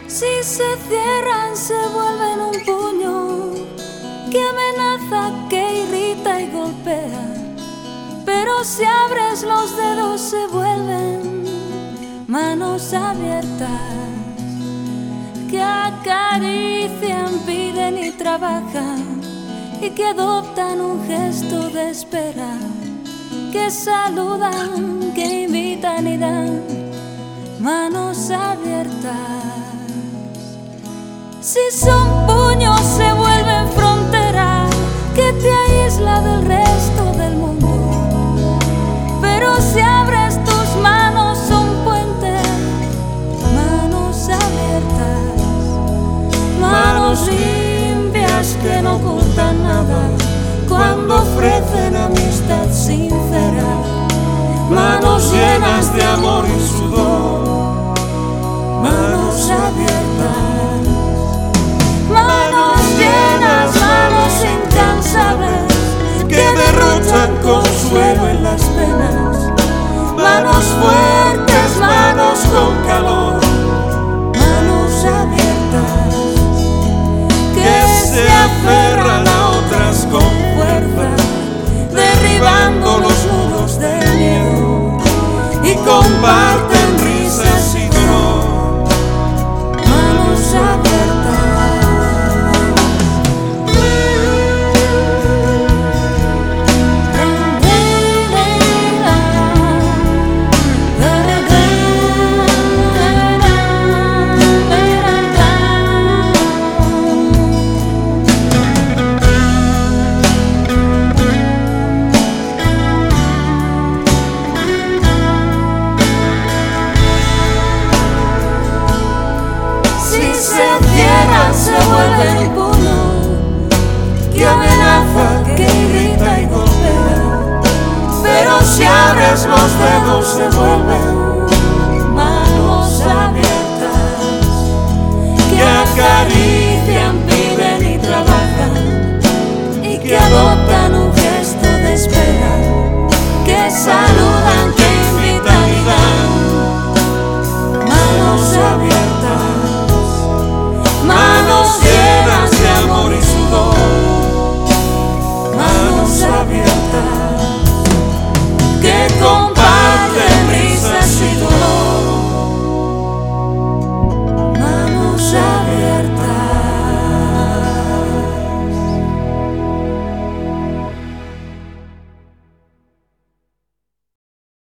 Si se cierran se vuelven un puño que amenaza, que irrita y golpea. Pero si abres los dedos se vuelven manos abiertas que acarician, piden y trabajan, y que adoptan un gesto de espera, que saludan, que invitan y dan manos abiertas. Si son puños se vuelven frontera que te aísla del resto del mundo. Pero si abres tus manos son puentes, manos abiertas, manos limpias que no ocultan nada cuando ofrecen amistad sincera, manos llenas de amor y sudor, manos abiertas, manos llenas, manos incansables que derrochan consuelo en las penas, manos fuertes, manos con calor, manos abiertas que se aferran a otras con fuerza, derribando los muros del miedo y comparten risas y dolor, manos abiertas. Se vuelve un puño que amenaza, que irrita y golpea. Pero si abres los dedos se vuelven